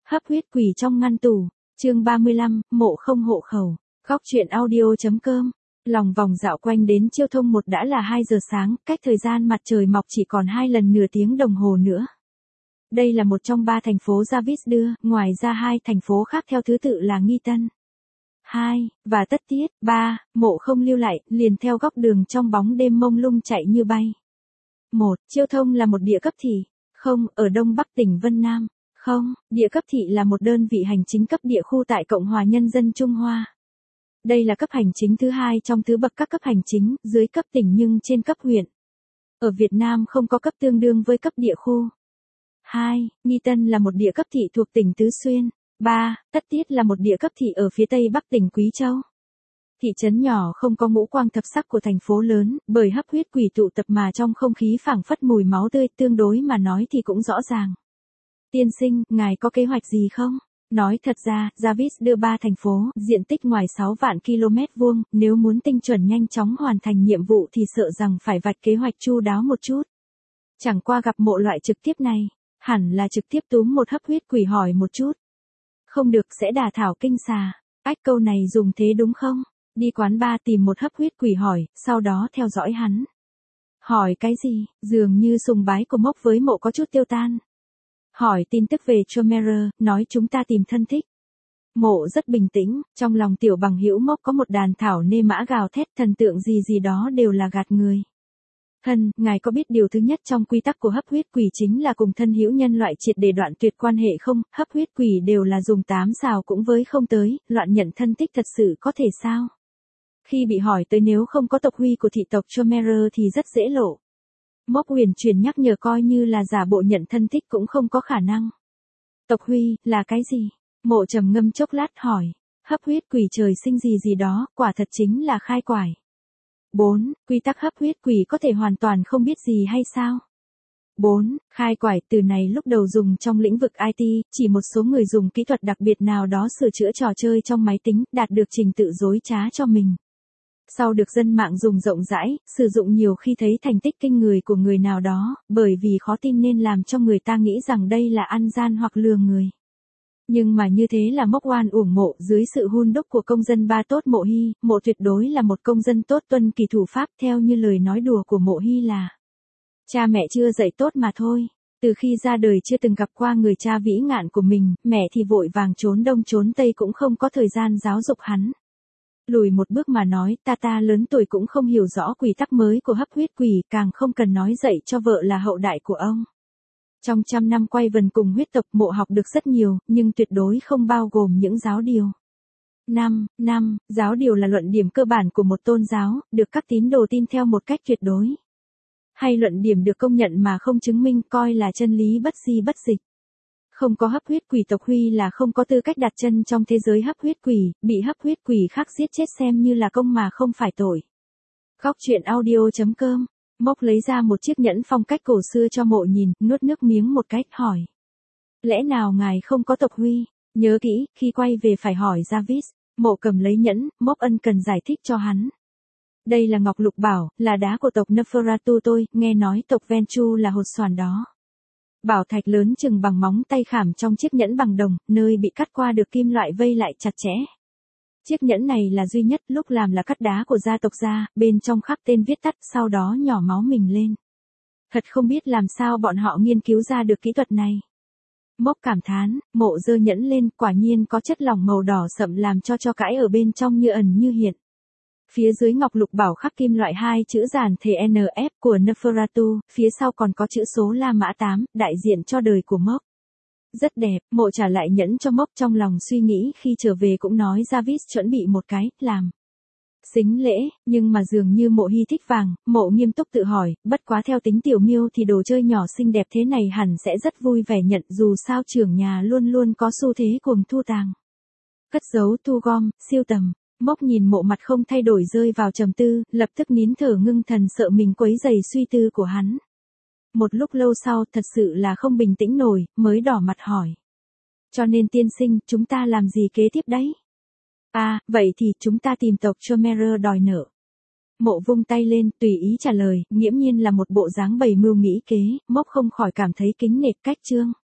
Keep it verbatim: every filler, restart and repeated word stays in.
Hấp huyết quỷ trong ngăn tủ, chương ba mươi lăm, mộ không hộ khẩu, góc truyện audio.com. Lòng vòng dạo quanh đến Chiêu Thông một đã là hai giờ sáng, cách thời gian mặt trời mọc chỉ còn hai lần nửa tiếng đồng hồ nữa. Đây là một trong ba thành phố Jarvis đưa, ngoài ra hai thành phố khác theo thứ tự là Nghi Tân, hai, và Tất Tiết, ba, mộ không lưu lại, liền theo góc đường trong bóng đêm mông lung chạy như bay. một. Chiêu Thông là một địa cấp thị, không, ở đông bắc tỉnh Vân Nam. Không, địa cấp thị là một đơn vị hành chính cấp địa khu tại Cộng hòa Nhân dân Trung Hoa. Đây là cấp hành chính thứ hai trong thứ bậc các cấp hành chính, dưới cấp tỉnh nhưng trên cấp huyện. Ở Việt Nam không có cấp tương đương với cấp địa khu. hai. Nghi Tân là một địa cấp thị thuộc tỉnh Tứ Xuyên. ba. Tất Tiết là một địa cấp thị ở phía tây bắc tỉnh Quý Châu. Thị trấn nhỏ không có ngũ quang thập sắc của thành phố lớn, bởi hấp huyết quỷ tụ tập mà trong không khí phảng phất mùi máu tươi, tương đối mà nói thì cũng rõ ràng. Tiên sinh, ngài có kế hoạch gì không? Nói thật ra, Jarvis đưa ba thành phố, diện tích ngoài sáu vạn ki lô mét vuông, nếu muốn tinh chuẩn nhanh chóng hoàn thành nhiệm vụ thì sợ rằng phải vạch kế hoạch chu đáo một chút. Chẳng qua gặp mộ loại trực tiếp này, hẳn là trực tiếp túm một hấp huyết quỷ hỏi một chút. Không được sẽ đả thảo kinh xà. Ách, câu này dùng thế đúng không? Đi quán bar tìm một hấp huyết quỷ hỏi, sau đó theo dõi hắn. Hỏi cái gì? Dường như sùng bái của Mốc với mộ có chút tiêu tan. Hỏi tin tức về Chomerer, nói chúng ta tìm thân thích. Mộ rất bình tĩnh, trong lòng tiểu bằng hữu Mốc có một đàn thảo nê mã gào thét, thần tượng gì gì đó đều là gạt người. Thân, ngài có biết điều thứ nhất trong quy tắc của hấp huyết quỷ chính là cùng thân hữu nhân loại triệt để đoạn tuyệt quan hệ không? Hấp huyết quỷ đều là dùng tám xào cũng với không tới, loạn nhận thân thích thật sự có thể sao? Khi bị hỏi tới nếu không có tộc huy của thị tộc Chomerer thì rất dễ lộ. Mốc huyền truyền nhắc nhở coi như là giả bộ nhận thân thích cũng không có khả năng. Tộc huy, là cái gì? Mộ trầm ngâm chốc lát hỏi. Hấp huyết quỷ trời sinh gì gì đó, quả thật chính là khai quải. bốn. Quy tắc hấp huyết quỷ có thể hoàn toàn không biết gì hay sao? bốn. Khai quải từ này lúc đầu dùng trong lĩnh vực i tê, chỉ một số người dùng kỹ thuật đặc biệt nào đó sửa chữa trò chơi trong máy tính, đạt được trình tự dối trá cho mình. Sau được dân mạng dùng rộng rãi, sử dụng nhiều khi thấy thành tích kinh người của người nào đó, bởi vì khó tin nên làm cho người ta nghĩ rằng đây là ăn gian hoặc lừa người. Nhưng mà như thế là Mốc oan uổng mộ, dưới sự hun đúc của công dân ba tốt Mộ Hy, mộ tuyệt đối là một công dân tốt tuân kỳ thủ pháp, theo như lời nói đùa của Mộ Hy là cha mẹ chưa dạy tốt mà thôi. Từ khi ra đời chưa từng gặp qua người cha vĩ ngạn của mình, mẹ thì vội vàng trốn đông trốn tây cũng không có thời gian giáo dục hắn. Lùi một bước mà nói, ta ta lớn tuổi cũng không hiểu rõ quy tắc mới của hấp huyết quỷ, càng không cần nói dạy cho vợ là hậu đại của ông. Trong trăm năm quay vần cùng huyết tộc, Mộ học được rất nhiều, nhưng tuyệt đối không bao gồm những giáo điều. năm. năm. Giáo điều là luận điểm cơ bản của một tôn giáo, được các tín đồ tin theo một cách tuyệt đối. Hay luận điểm được công nhận mà không chứng minh, coi là chân lý bất di bất dịch. Không có hấp huyết quỷ tộc huy là không có tư cách đặt chân trong thế giới hấp huyết quỷ, bị hấp huyết quỷ khác giết chết xem như là công mà không phải tội. Góc truyện audio.com. Mốc lấy ra một chiếc nhẫn phong cách cổ xưa cho mộ nhìn, nuốt nước miếng một cách, hỏi. Lẽ nào ngài không có tộc huy? Nhớ kỹ, khi quay về phải hỏi Jarvis. Mộ cầm lấy nhẫn, Mốc ân cần giải thích cho hắn. Đây là ngọc lục bảo, là đá của tộc Neferatu tôi, nghe nói tộc Ventu là hột xoàn đó. Bảo thạch lớn chừng bằng móng tay khảm trong chiếc nhẫn bằng đồng, nơi bị cắt qua được kim loại vây lại chặt chẽ. Chiếc nhẫn này là duy nhất, lúc làm là cắt đá của gia tộc ra, bên trong khắc tên viết tắt, sau đó nhỏ máu mình lên. Thật không biết làm sao bọn họ nghiên cứu ra được kỹ thuật này. Mốc cảm thán, mộ giơ nhẫn lên, quả nhiên có chất lỏng màu đỏ sậm làm cho cho cãi ở bên trong như ẩn như hiện. Phía dưới ngọc lục bảo khắc kim loại hai chữ giản thể en ép của Neferatu, phía sau còn có chữ số La Mã tám, đại diện cho đời của Mốc. Rất đẹp, mộ trả lại nhẫn cho Mốc, trong lòng suy nghĩ khi trở về cũng nói Jarvis chuẩn bị một cái, làm sính lễ, nhưng mà dường như Mộ Hy thích vàng, mộ nghiêm túc tự hỏi, bất quá theo tính tiểu miêu thì đồ chơi nhỏ xinh đẹp thế này hẳn sẽ rất vui vẻ nhận, dù sao trưởng nhà luôn luôn có xu thế cuồng thu tàng. Cất giấu, thu gom, siêu tầm. Mốc nhìn mộ mặt không thay đổi rơi vào trầm tư, lập tức nín thở ngưng thần sợ mình quấy rầy suy tư của hắn. Một lúc lâu sau thật sự là không bình tĩnh nổi, mới đỏ mặt hỏi. Cho nên tiên sinh, chúng ta làm gì kế tiếp đấy? À, vậy thì chúng ta tìm tộc Chomerer đòi nợ. Mộ vung tay lên, tùy ý trả lời, nghiễm nhiên là một bộ dáng bày mưu nghĩ kế, Mốc không khỏi cảm thấy kính nể cách trương.